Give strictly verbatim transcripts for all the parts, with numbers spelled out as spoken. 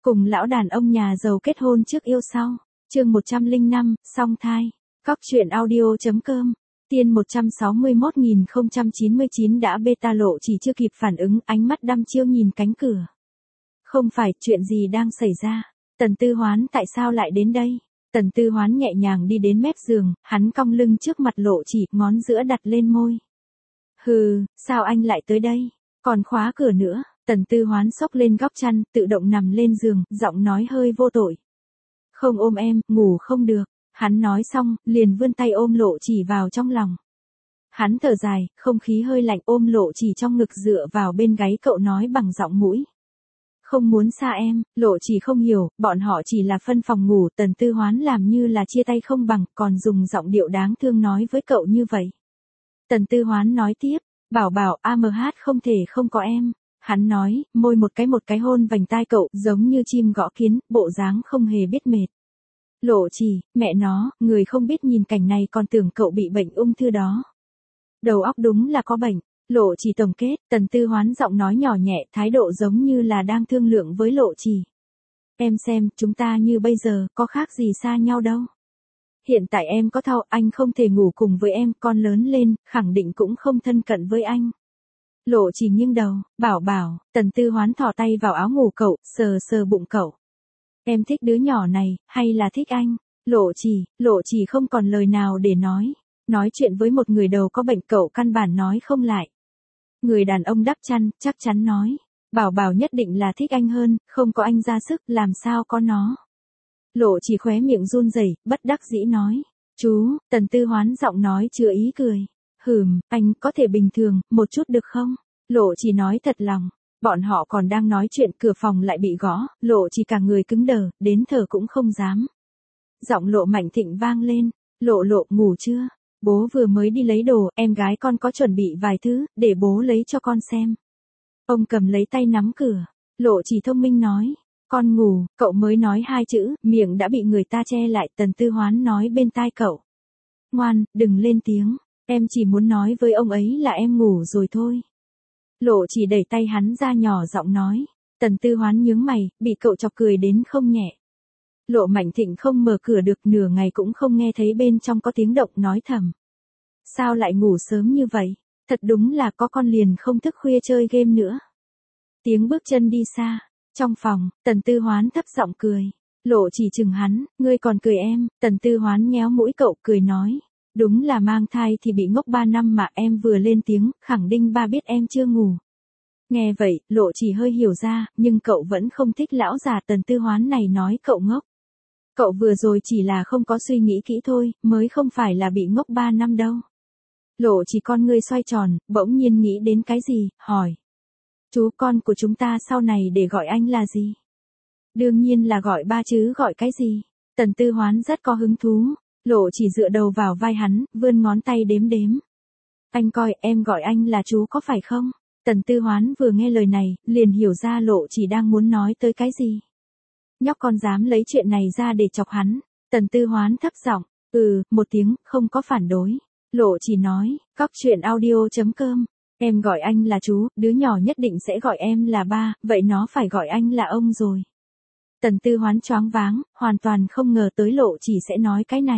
Cùng lão đàn ông nhà giàu kết hôn trước yêu sau. Chương một trăm lẻ năm, song thai. Cóc truyện audio.com. Tiên một trăm sáu mươi mốt nghìn không trăm chín mươi chín đã beta Lộ Chỉ chưa kịp phản ứng, ánh mắt đăm chiêu nhìn cánh cửa. Không phải, chuyện gì đang xảy ra? Tần Tư Hoán tại sao lại đến đây? Tần Tư Hoán nhẹ nhàng đi đến mép giường, hắn cong lưng trước mặt Lộ Chỉ, ngón giữa đặt lên môi. Hừ, sao anh lại tới đây? Còn khóa cửa nữa. Tần Tư Hoán xốc lên góc chăn, tự động nằm lên giường, giọng nói hơi vô tội. Không ôm em, ngủ không được. Hắn nói xong, liền vươn tay ôm Lộ Chỉ vào trong lòng. Hắn thở dài, không khí hơi lạnh, ôm Lộ Chỉ trong ngực dựa vào bên gáy cậu nói bằng giọng mũi. Không muốn xa em. Lộ Chỉ không hiểu, bọn họ chỉ là phân phòng ngủ. Tần Tư Hoán làm như là chia tay không bằng, còn dùng giọng điệu đáng thương nói với cậu như vậy. Tần Tư Hoán nói tiếp, bảo bảo a em hát không thể không có em. Hắn nói, môi một cái một cái hôn vành tai cậu, giống như chim gõ kiến, bộ dáng không hề biết mệt. Lộ Chỉ, mẹ nó, người không biết nhìn cảnh này còn tưởng cậu bị bệnh ung thư đó. Đầu óc đúng là có bệnh. Lộ Chỉ tổng kết. Tần Tư Hoán giọng nói nhỏ nhẹ, thái độ giống như là đang thương lượng với Lộ Chỉ. Em xem, chúng ta như bây giờ, có khác gì xa nhau đâu. Hiện tại em có thau, anh không thể ngủ cùng với em, con lớn lên, khẳng định cũng không thân cận với anh. Lộ Chỉ nghiêng đầu, bảo bảo. Tần Tư Hoán thò tay vào áo ngủ cậu, sờ sờ bụng cậu. Em thích đứa nhỏ này, hay là thích anh? Lộ Chỉ, Lộ Chỉ không còn lời nào để nói. Nói chuyện với một người đầu có bệnh cậu căn bản nói không lại. Người đàn ông đắp chăn, chắc chắn nói. Bảo bảo nhất định là thích anh hơn, không có anh ra sức, làm sao có nó. Lộ Chỉ khóe miệng run rẩy, bất đắc dĩ nói. Chú, Tần Tư Hoán giọng nói chứa ý cười. Hừm, anh có thể bình thường, một chút được không? Lộ Chỉ nói thật lòng. Bọn họ còn đang nói chuyện, cửa phòng lại bị gõ, Lộ Chỉ cả người cứng đờ, đến thở cũng không dám. Giọng Lộ Mạnh Thịnh vang lên. Lộ Lộ, ngủ chưa? Bố vừa mới đi lấy đồ, em gái con có chuẩn bị vài thứ, để bố lấy cho con xem. Ông cầm lấy tay nắm cửa. Lộ Chỉ thông minh nói. Con ngủ, cậu mới nói hai chữ, miệng đã bị người ta che lại. Tần Tư Hoán nói bên tai cậu. Ngoan, đừng lên tiếng, em chỉ muốn nói với ông ấy là em ngủ rồi thôi. Lộ Chỉ đẩy tay hắn ra nhỏ giọng nói. Tần Tư Hoán nhướng mày, bị cậu chọc cười đến không nhẹ. Lộ Mạnh Thịnh không mở cửa được, nửa ngày cũng không nghe thấy bên trong có tiếng động, nói thầm. Sao lại ngủ sớm như vậy? Thật đúng là có con liền không thức khuya chơi game nữa. Tiếng bước chân đi xa. Trong phòng, Tần Tư Hoán thấp giọng cười. Lộ Chỉ chừng hắn, ngươi còn cười em. Tần Tư Hoán nhéo mũi cậu, cười nói. Đúng là mang thai thì bị ngốc ba năm mà. Em vừa lên tiếng, khẳng định ba biết em chưa ngủ. Nghe vậy, Lộ Chỉ hơi hiểu ra, nhưng cậu vẫn không thích lão già Tần Tư Hoán này nói cậu ngốc. Cậu vừa rồi chỉ là không có suy nghĩ kỹ thôi, mới không phải là bị ngốc ba năm đâu. Lộ Chỉ con ngươi xoay tròn, bỗng nhiên nghĩ đến cái gì, hỏi. Chú, con của chúng ta sau này để gọi anh là gì? Đương nhiên là gọi ba chứ gọi cái gì? Tần Tư Hoán rất có hứng thú. Lộ Chỉ dựa đầu vào vai hắn, vươn ngón tay đếm đếm. Anh coi, em gọi anh là chú có phải không? Tần Tư Hoán vừa nghe lời này, liền hiểu ra Lộ Chỉ đang muốn nói tới cái gì. Nhóc con dám lấy chuyện này ra để chọc hắn. Tần Tư Hoán thấp giọng, ừ, một tiếng, không có phản đối. Lộ Chỉ nói, cóc truyện audio.com. Em gọi anh là chú, đứa nhỏ nhất định sẽ gọi em là ba, vậy nó phải gọi anh là ông rồi. Tần Tư Hoán choáng váng, hoàn toàn không ngờ tới Lộ Chỉ sẽ nói cái này.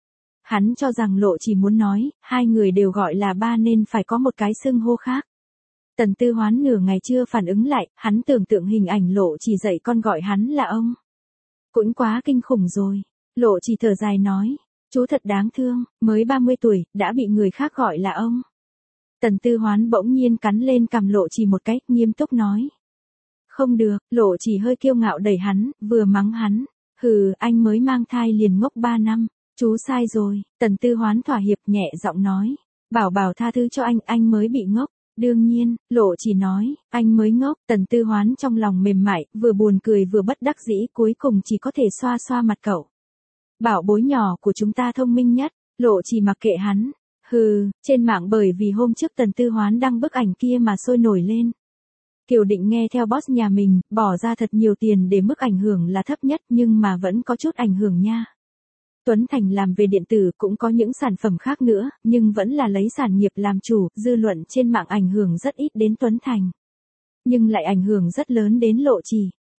Hắn cho rằng Lộ Chỉ muốn nói, hai người đều gọi là ba nên phải có một cái xưng hô khác. Tần Tư Hoán nửa ngày chưa phản ứng lại, hắn tưởng tượng hình ảnh Lộ Chỉ dạy con gọi hắn là ông. Cũng quá kinh khủng rồi. Lộ Chỉ thở dài nói, chú thật đáng thương, mới ba mươi tuổi, đã bị người khác gọi là ông. Tần Tư Hoán bỗng nhiên cắn lên cằm Lộ Chỉ một cái, nghiêm túc nói. Không được. Lộ Chỉ hơi kiêu ngạo đẩy hắn, vừa mắng hắn. Hừ, anh mới mang thai liền ngốc ba năm, chú sai rồi. Tần Tư Hoán thỏa hiệp nhẹ giọng nói. Bảo bảo tha thứ cho anh, anh mới bị ngốc. Đương nhiên, Lộ Chỉ nói, anh mới ngốc. Tần Tư Hoán trong lòng mềm mại, vừa buồn cười vừa bất đắc dĩ, cuối cùng chỉ có thể xoa xoa mặt cậu. Bảo bối nhỏ của chúng ta thông minh nhất. Lộ Chỉ mặc kệ hắn. Hừ, trên mạng bởi vì hôm trước Tần Tư Hoán đăng bức ảnh kia mà sôi nổi lên. Kiều Định nghe theo boss nhà mình, bỏ ra thật nhiều tiền để mức ảnh hưởng là thấp nhất nhưng mà vẫn có chút ảnh hưởng nha. Tuấn Thành làm về điện tử cũng có những sản phẩm khác nữa, nhưng vẫn là lấy sản nghiệp làm chủ, dư luận trên mạng ảnh hưởng rất ít đến Tuấn Thành. Nhưng lại ảnh hưởng rất lớn đến Lộ Chỉ.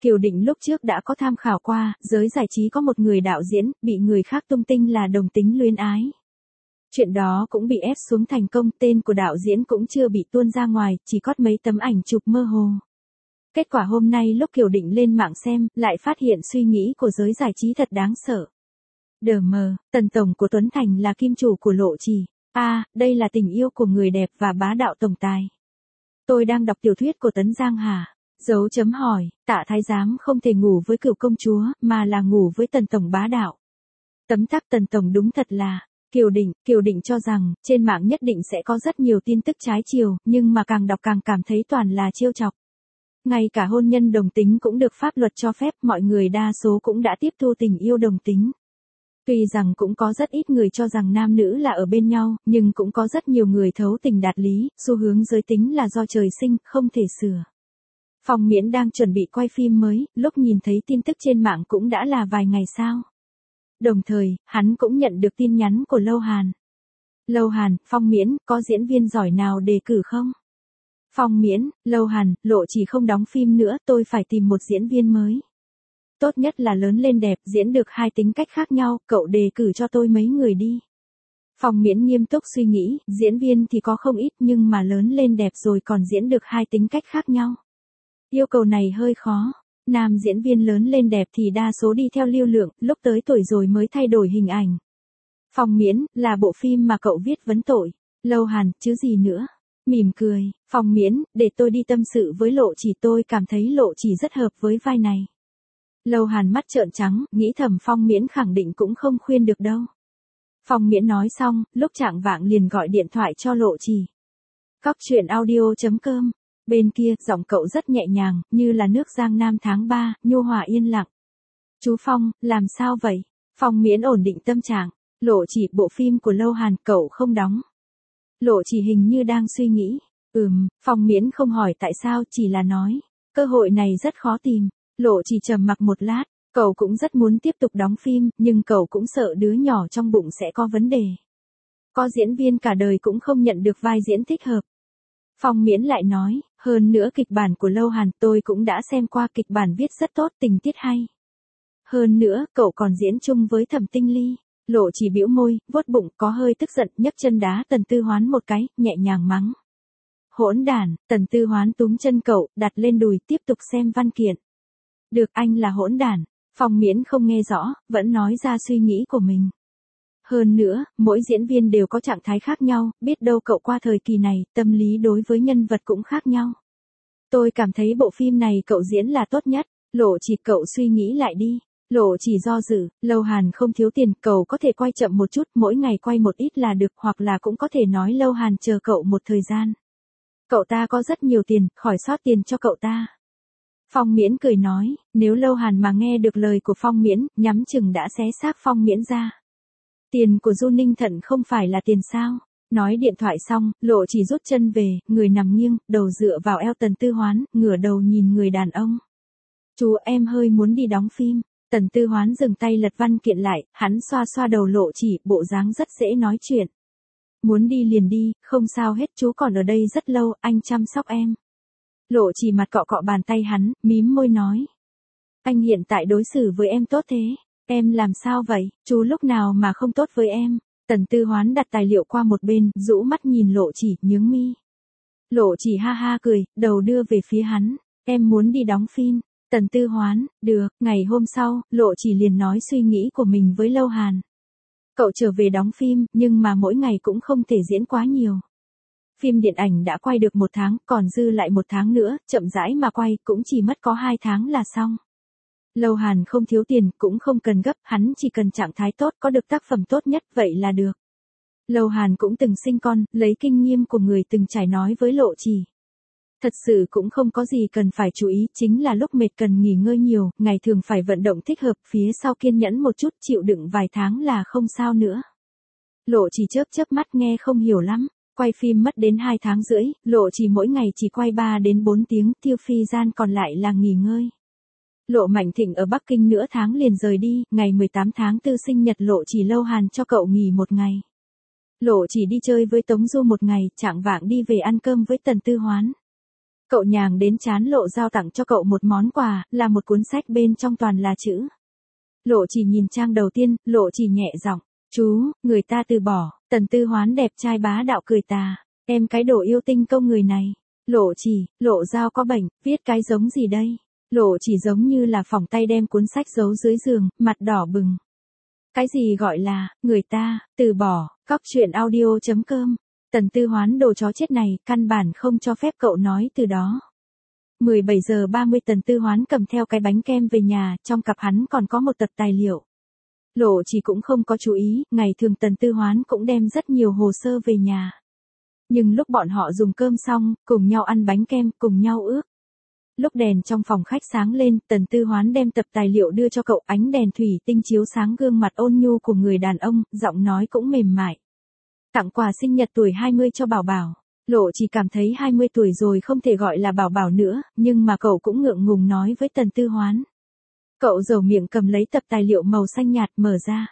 Kiều Định lúc trước đã có tham khảo qua, giới giải trí có một người đạo diễn, bị người khác tung tin là đồng tính luyến ái. Chuyện đó cũng bị ép xuống thành công, tên của đạo diễn cũng chưa bị tuôn ra ngoài, chỉ có mấy tấm ảnh chụp mơ hồ. Kết quả hôm nay lúc Kiều Định lên mạng xem, lại phát hiện suy nghĩ của giới giải trí thật đáng sợ. Đờ mờ, Tần tổng của Tuấn Thành là kim chủ của Lộ Trì. A, à, đây là tình yêu của người đẹp và bá đạo tổng tài. Tôi đang đọc tiểu thuyết của Tấn Giang hả? Dấu chấm hỏi, Tạ Thái Giám không thể ngủ với Cửu công chúa, mà là ngủ với Tần tổng bá đạo. Tấm tắc Tần tổng đúng thật là, Kiều Định, Kiều Định cho rằng, trên mạng nhất định sẽ có rất nhiều tin tức trái chiều, nhưng mà càng đọc càng cảm thấy toàn là trêu chọc. Ngay cả hôn nhân đồng tính cũng được pháp luật cho phép, mọi người đa số cũng đã tiếp thu tình yêu đồng tính. Tuy rằng cũng có rất ít người cho rằng nam nữ là ở bên nhau, nhưng cũng có rất nhiều người thấu tình đạt lý, xu hướng giới tính là do trời sinh, không thể sửa. Phong Miễn đang chuẩn bị quay phim mới, lúc nhìn thấy tin tức trên mạng cũng đã là vài ngày sau. Đồng thời, hắn cũng nhận được tin nhắn của Lâu Hàn. Lâu Hàn, Phong Miễn, có diễn viên giỏi nào đề cử không? Phong Miễn, Lâu Hàn, Lộ Trì không đóng phim nữa, tôi phải tìm một diễn viên mới. Tốt nhất là lớn lên đẹp, diễn được hai tính cách khác nhau, cậu đề cử cho tôi mấy người đi. Phong Miễn nghiêm túc suy nghĩ, diễn viên thì có không ít nhưng mà lớn lên đẹp rồi còn diễn được hai tính cách khác nhau. Yêu cầu này hơi khó. Nam diễn viên lớn lên đẹp thì đa số đi theo lưu lượng, lúc tới tuổi rồi mới thay đổi hình ảnh. Phong Miễn, là bộ phim mà cậu viết vấn tội. Lâu Hàn, chứ gì nữa. Mỉm cười, Phong Miễn, để tôi đi tâm sự với Lộ Trì, tôi cảm thấy Lộ Trì rất hợp với vai này. Lâu Hàn mắt trợn trắng, nghĩ thầm Phong Miễn khẳng định cũng không khuyên được đâu. Phong Miễn nói xong, lúc chạng vạng liền gọi điện thoại cho Lộ Trì. Cóc truyện audio chấm com. Bên kia, giọng cậu rất nhẹ nhàng, như là nước Giang Nam tháng ba, nhu hòa yên lặng. Chú Phong, làm sao vậy? Phong Miễn ổn định tâm trạng. Lộ Trì, bộ phim của Lâu Hàn cậu không đóng. Lộ Trì hình như đang suy nghĩ. Ừm, Phong Miễn không hỏi tại sao, chỉ là nói. Cơ hội này rất khó tìm. Lộ Trì trầm mặc một lát. Cậu cũng rất muốn tiếp tục đóng phim, nhưng cậu cũng sợ đứa nhỏ trong bụng sẽ có vấn đề. Có diễn viên cả đời cũng không nhận được vai diễn thích hợp. Phong Miễn lại nói, hơn nữa kịch bản của Lâu Hàn tôi cũng đã xem qua, kịch bản viết rất tốt, tình tiết hay. Hơn nữa, cậu còn diễn chung với Thẩm Tinh Ly. Lộ Trì bĩu môi, vuốt bụng, có hơi tức giận, nhấc chân đá Tần Tư Hoán một cái, nhẹ nhàng mắng. Hỗn đản, Tần Tư Hoán túm chân cậu, đặt lên đùi, tiếp tục xem văn kiện. Được, anh là hỗn đản. Phong Miễn không nghe rõ, vẫn nói ra suy nghĩ của mình. Hơn nữa, mỗi diễn viên đều có trạng thái khác nhau, biết đâu cậu qua thời kỳ này, tâm lý đối với nhân vật cũng khác nhau. Tôi cảm thấy bộ phim này cậu diễn là tốt nhất. Lộ Trì, cậu suy nghĩ lại đi. Lộ Trì do dự, Lâu Hàn không thiếu tiền, cậu có thể quay chậm một chút, mỗi ngày quay một ít là được, hoặc là cũng có thể nói Lâu Hàn chờ cậu một thời gian. Cậu ta có rất nhiều tiền, khỏi sót tiền cho cậu ta. Phong Miễn cười nói, nếu Lâu Hàn mà nghe được lời của Phong Miễn, nhắm chừng đã xé xác Phong Miễn ra. Tiền của Du Ninh Thận không phải là tiền sao? Nói điện thoại xong, Lộ Trì rút chân về, người nằm nghiêng, đầu dựa vào eo Tần Tư Hoán, ngửa đầu nhìn người đàn ông. Chú, em hơi muốn đi đóng phim. Tần Tư Hoán dừng tay lật văn kiện lại, hắn xoa xoa đầu Lộ Trì, bộ dáng rất dễ nói chuyện. Muốn đi liền đi, không sao hết, chú còn ở đây rất lâu, anh chăm sóc em. Lộ Trì mặt cọ cọ bàn tay hắn, mím môi nói. Anh hiện tại đối xử với em tốt thế. Em làm sao vậy, chú lúc nào mà không tốt với em. Tần Tư Hoán đặt tài liệu qua một bên, rũ mắt nhìn Lộ Trì, nhướng mi. Lộ Trì ha ha cười, đầu đưa về phía hắn. Em muốn đi đóng phim. Tần Tư Hoán, được. Ngày hôm sau, Lộ Trì liền nói suy nghĩ của mình với Lâu Hàn. Cậu trở về đóng phim, nhưng mà mỗi ngày cũng không thể diễn quá nhiều. Phim điện ảnh đã quay được một tháng, còn dư lại một tháng nữa, chậm rãi mà quay, cũng chỉ mất có hai tháng là xong. Lâu Hàn không thiếu tiền, cũng không cần gấp, hắn chỉ cần trạng thái tốt, có được tác phẩm tốt nhất, vậy là được. Lâu Hàn cũng từng sinh con, lấy kinh nghiệm của người từng trải nói với Lộ Trì. Thật sự cũng không có gì cần phải chú ý, chính là lúc mệt cần nghỉ ngơi nhiều, ngày thường phải vận động thích hợp, phía sau kiên nhẫn một chút, chịu đựng vài tháng là không sao nữa. Lộ Trì chớp chớp mắt nghe không hiểu lắm, quay phim mất đến hai tháng rưỡi, Lộ Trì mỗi ngày chỉ quay ba đến bốn tiếng, tiêu phi gian còn lại là nghỉ ngơi. Lộ Mạnh Thịnh ở Bắc Kinh nửa tháng liền rời đi, ngày mười tám tháng tư sinh nhật Lộ Trì, Lâu Hàn cho cậu nghỉ một ngày. Lộ Trì đi chơi với Tống Du một ngày, chạng vạng đi về ăn cơm với Tần Tư Hoán. Cậu nhàng đến chán Lộ Giao tặng cho cậu một món quà, là một cuốn sách bên trong toàn là chữ. Lộ Chỉ nhìn trang đầu tiên, Lộ Chỉ nhẹ giọng, chú, người ta từ bỏ. Tần Tư Hoán đẹp trai bá đạo cười tà, em cái đồ yêu tinh công người này. Lộ Chỉ, Lộ Giao có bệnh, viết cái giống gì đây? Lộ Chỉ giống như là phỏng tay đem cuốn sách giấu dưới giường, mặt đỏ bừng. Cái gì gọi là, người ta, từ bỏ, cóc truyện audio chấm com. Tần Tư Hoán đồ chó chết này, căn bản không cho phép cậu nói từ đó. mười bảy giờ ba mươi Tần Tư Hoán cầm theo cái bánh kem về nhà, trong cặp hắn còn có một tập tài liệu. Lộ Chỉ cũng không có chú ý, ngày thường Tần Tư Hoán cũng đem rất nhiều hồ sơ về nhà. Nhưng lúc bọn họ dùng cơm xong, cùng nhau ăn bánh kem, cùng nhau ước. Lúc đèn trong phòng khách sáng lên, Tần Tư Hoán đem tập tài liệu đưa cho cậu, ánh đèn thủy tinh chiếu sáng gương mặt ôn nhu của người đàn ông, giọng nói cũng mềm mại. Tặng quà sinh nhật tuổi hai mươi cho Bảo Bảo. Lộ Chỉ cảm thấy hai mươi tuổi rồi không thể gọi là Bảo Bảo nữa, nhưng mà cậu cũng ngượng ngùng nói với Tần Tư Hoán. Cậu dầu miệng cầm lấy tập tài liệu màu xanh nhạt mở ra.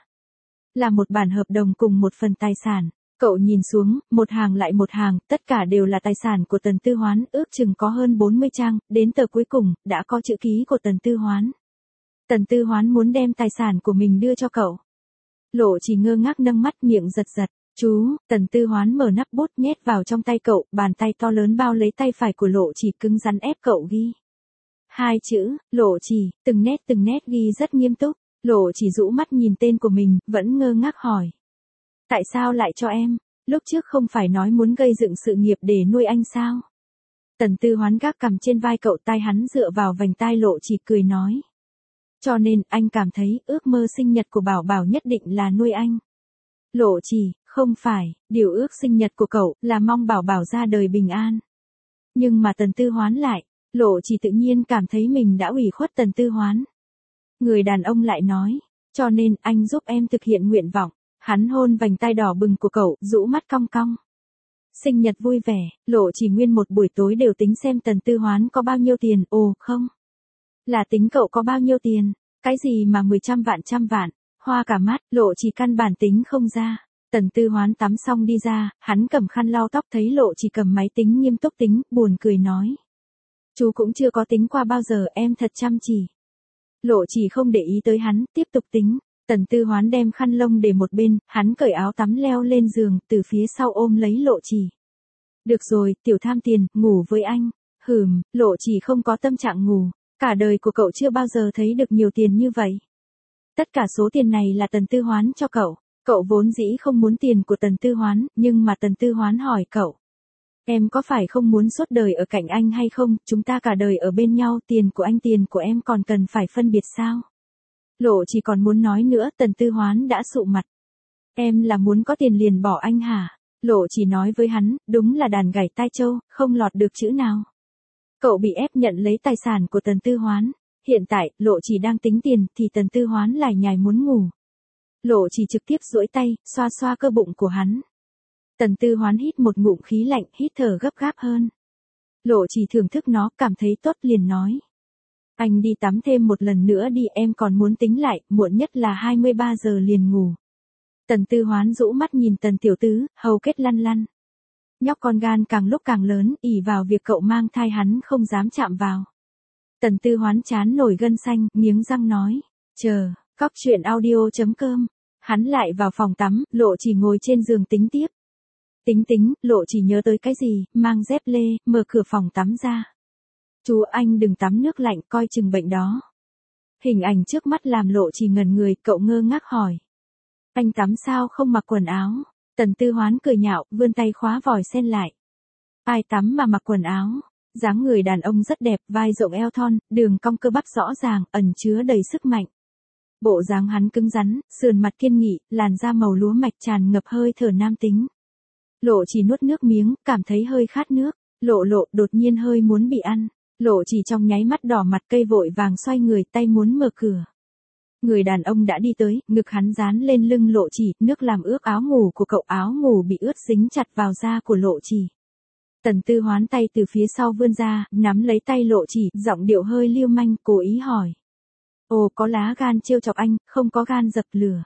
Là một bản hợp đồng cùng một phần tài sản. Cậu nhìn xuống, một hàng lại một hàng, tất cả đều là tài sản của Tần Tư Hoán, ước chừng có hơn bốn mươi trang, đến tờ cuối cùng, đã có chữ ký của Tần Tư Hoán. Tần Tư Hoán muốn đem tài sản của mình đưa cho cậu. Lộ Chỉ ngơ ngác nâng mắt miệng giật giật. Chú, Tần Tư Hoán mở nắp bút nhét vào trong tay cậu, bàn tay to lớn bao lấy tay phải của Lộ Chỉ cứng rắn ép cậu ghi. Hai chữ, Lộ Chỉ, từng nét từng nét ghi rất nghiêm túc. Lộ Chỉ rũ mắt nhìn tên của mình, vẫn ngơ ngác hỏi. Tại sao lại cho em? Lúc trước không phải nói muốn gây dựng sự nghiệp để nuôi anh sao? Tần Tư Hoán gác cằm trên vai cậu, tai hắn dựa vào vành tai Lộ Chỉ cười nói. Cho nên, anh cảm thấy, ước mơ sinh nhật của Bảo Bảo nhất định là nuôi anh. Lộ Chỉ, không phải, điều ước sinh nhật của cậu, là mong Bảo Bảo ra đời bình an. Nhưng mà Tần Tư Hoán lại, Lộ Chỉ tự nhiên cảm thấy mình đã ủy khuất Tần Tư Hoán. Người đàn ông lại nói, cho nên, anh giúp em thực hiện nguyện vọng. Hắn hôn vành tai đỏ bừng của cậu, rũ mắt cong cong. Sinh nhật vui vẻ, Lộ Chỉ nguyên một buổi tối đều tính xem Tần Tư Hoán có bao nhiêu tiền, ồ không. Là tính cậu có bao nhiêu tiền, cái gì mà mười trăm vạn trăm vạn, hoa cả mắt, Lộ Chỉ căn bản tính không ra. Tần Tư Hoán tắm xong đi ra, hắn cầm khăn lau tóc thấy Lộ Chỉ cầm máy tính nghiêm túc tính, buồn cười nói. Chú cũng chưa có tính qua bao giờ, em thật chăm chỉ. Lộ Chỉ không để ý tới hắn, tiếp tục tính. Tần Tư Hoán đem khăn lông để một bên, hắn cởi áo tắm leo lên giường, từ phía sau ôm lấy Lộ Chỉ. Được rồi, tiểu tham tiền, ngủ với anh. Hừm, Lộ Chỉ không có tâm trạng ngủ. Cả đời của cậu chưa bao giờ thấy được nhiều tiền như vậy. Tất cả số tiền này là Tần Tư Hoán cho cậu. Cậu vốn dĩ không muốn tiền của Tần Tư Hoán, nhưng mà Tần Tư Hoán hỏi cậu. Em có phải không muốn suốt đời ở cạnh anh hay không, chúng ta cả đời ở bên nhau, tiền của anh tiền của em còn cần phải phân biệt sao? Lộ Chỉ còn muốn nói nữa, Tần Tư Hoán đã sụ mặt. Em là muốn có tiền liền bỏ anh hả? Lộ Chỉ nói với hắn, đúng là đàn gảy tai trâu, không lọt được chữ nào. Cậu bị ép nhận lấy tài sản của Tần Tư Hoán. Hiện tại, Lộ Chỉ đang tính tiền, thì Tần Tư Hoán lại nhài muốn ngủ. Lộ Chỉ trực tiếp duỗi tay, xoa xoa cơ bụng của hắn. Tần Tư Hoán hít một ngụm khí lạnh, hít thở gấp gáp hơn. Lộ Chỉ thưởng thức nó, cảm thấy tốt liền nói. Anh đi tắm thêm một lần nữa đi, em còn muốn tính lại, muộn nhất là hai mươi ba giờ liền ngủ. Tần Tư Hoán rũ mắt nhìn Tần Tiểu Tứ, hầu kết lăn lăn. Nhóc con gan càng lúc càng lớn, ỷ vào việc cậu mang thai hắn không dám chạm vào. Tần Tư Hoán chán nổi gân xanh, nghiến răng nói. Chờ, cóc truyện audio chấm com. Hắn lại vào phòng tắm, Lộ Chỉ ngồi trên giường tính tiếp. Tính tính, Lộ Chỉ nhớ tới cái gì, mang dép lê, mở cửa phòng tắm ra. Chú anh đừng tắm nước lạnh, coi chừng bệnh đó. Hình ảnh trước mắt làm Lộ Chỉ ngẩn người, cậu ngơ ngác hỏi. Anh tắm sao không mặc quần áo? Tần Tư Hoán cười nhạo, vươn tay khóa vòi sen lại. Ai tắm mà mặc quần áo? Dáng người đàn ông rất đẹp, vai rộng eo thon, đường cong cơ bắp rõ ràng, ẩn chứa đầy sức mạnh. Bộ dáng hắn cứng rắn, sườn mặt kiên nghị, làn da màu lúa mạch tràn ngập hơi thở nam tính. Lộ Chỉ nuốt nước miếng, cảm thấy hơi khát nước. Lộ lộ đột nhiên hơi muốn bị ăn. Lộ Chỉ trong nháy mắt đỏ mặt, cây vội vàng xoay người, tay muốn mở cửa. Người đàn ông đã đi tới, ngực hắn dán lên lưng Lộ Chỉ, nước làm ướt áo ngủ của cậu, áo ngủ bị ướt dính chặt vào da của Lộ Chỉ. Tần Tư Hoán tay từ phía sau vươn ra, nắm lấy tay Lộ Chỉ, giọng điệu hơi lưu manh, cố ý hỏi. Ồ, có lá gan trêu chọc anh, không có gan dập lửa.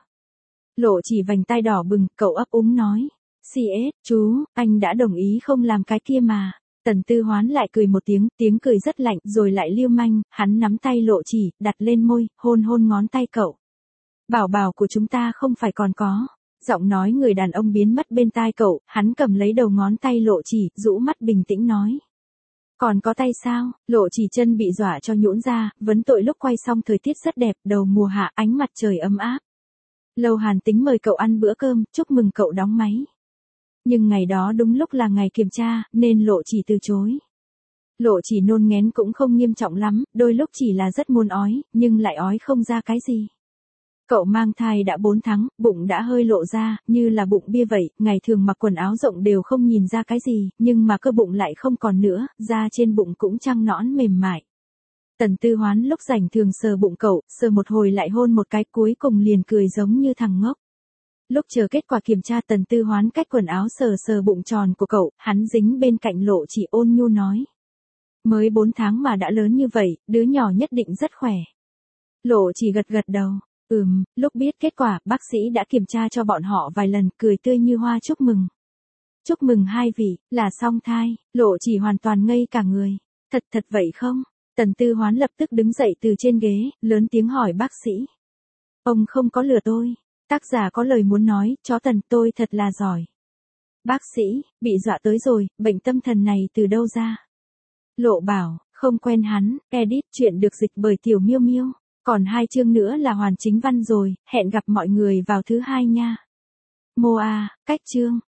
Lộ Chỉ vành tai đỏ bừng, cậu ấp úng nói. xê ét, chú, anh đã đồng ý không làm cái kia mà. Tần Tư Hoán lại cười một tiếng, tiếng cười rất lạnh, rồi lại lưu manh, hắn nắm tay Lộ Chỉ, đặt lên môi, hôn hôn ngón tay cậu. Bảo bảo của chúng ta không phải còn có. Giọng nói người đàn ông biến mất bên tai cậu, hắn cầm lấy đầu ngón tay Lộ Chỉ, rũ mắt bình tĩnh nói. Còn có tay sao? Lộ Chỉ chân bị dọa cho nhũn ra, vấn tội lúc quay xong thời tiết rất đẹp, đầu mùa hạ, ánh mặt trời ấm áp. Lâu Hàn tính mời cậu ăn bữa cơm, chúc mừng cậu đóng máy. Nhưng ngày đó đúng lúc là ngày kiểm tra, nên Lộ Chỉ từ chối. Lộ Chỉ nôn nghén cũng không nghiêm trọng lắm, đôi lúc chỉ là rất muốn ói, nhưng lại ói không ra cái gì. Cậu mang thai đã bốn tháng, bụng đã hơi lộ ra, như là bụng bia vậy, ngày thường mặc quần áo rộng đều không nhìn ra cái gì, nhưng mà cơ bụng lại không còn nữa, da trên bụng cũng trắng nõn mềm mại. Tần Tư Hoán lúc rảnh thường sờ bụng cậu, sờ một hồi lại hôn một cái, cuối cùng liền cười giống như thằng ngốc. Lúc chờ kết quả kiểm tra, Tần Tư Hoán cách quần áo sờ sờ bụng tròn của cậu, hắn dính bên cạnh Lộ Chỉ ôn nhu nói. Mới bốn tháng mà đã lớn như vậy, đứa nhỏ nhất định rất khỏe. Lộ Chỉ gật gật đầu. Ừm, lúc biết kết quả, bác sĩ đã kiểm tra cho bọn họ vài lần, cười tươi như hoa chúc mừng. Chúc mừng hai vị, là song thai. Lộ Chỉ hoàn toàn ngây cả người. Thật thật vậy không? Tần Tư Hoán lập tức đứng dậy từ trên ghế, lớn tiếng hỏi bác sĩ. Ông không có lừa tôi. Tác giả có lời muốn nói, chó Tần tôi thật là giỏi. Bác sĩ, bị dọa tới rồi, bệnh tâm thần này từ đâu ra? Lộ bảo, không quen hắn, edit chuyện được dịch bởi Tiểu Miêu Miêu. Còn hai chương nữa là hoàn chính văn rồi, hẹn gặp mọi người vào thứ hai nha. Moa, cách chương.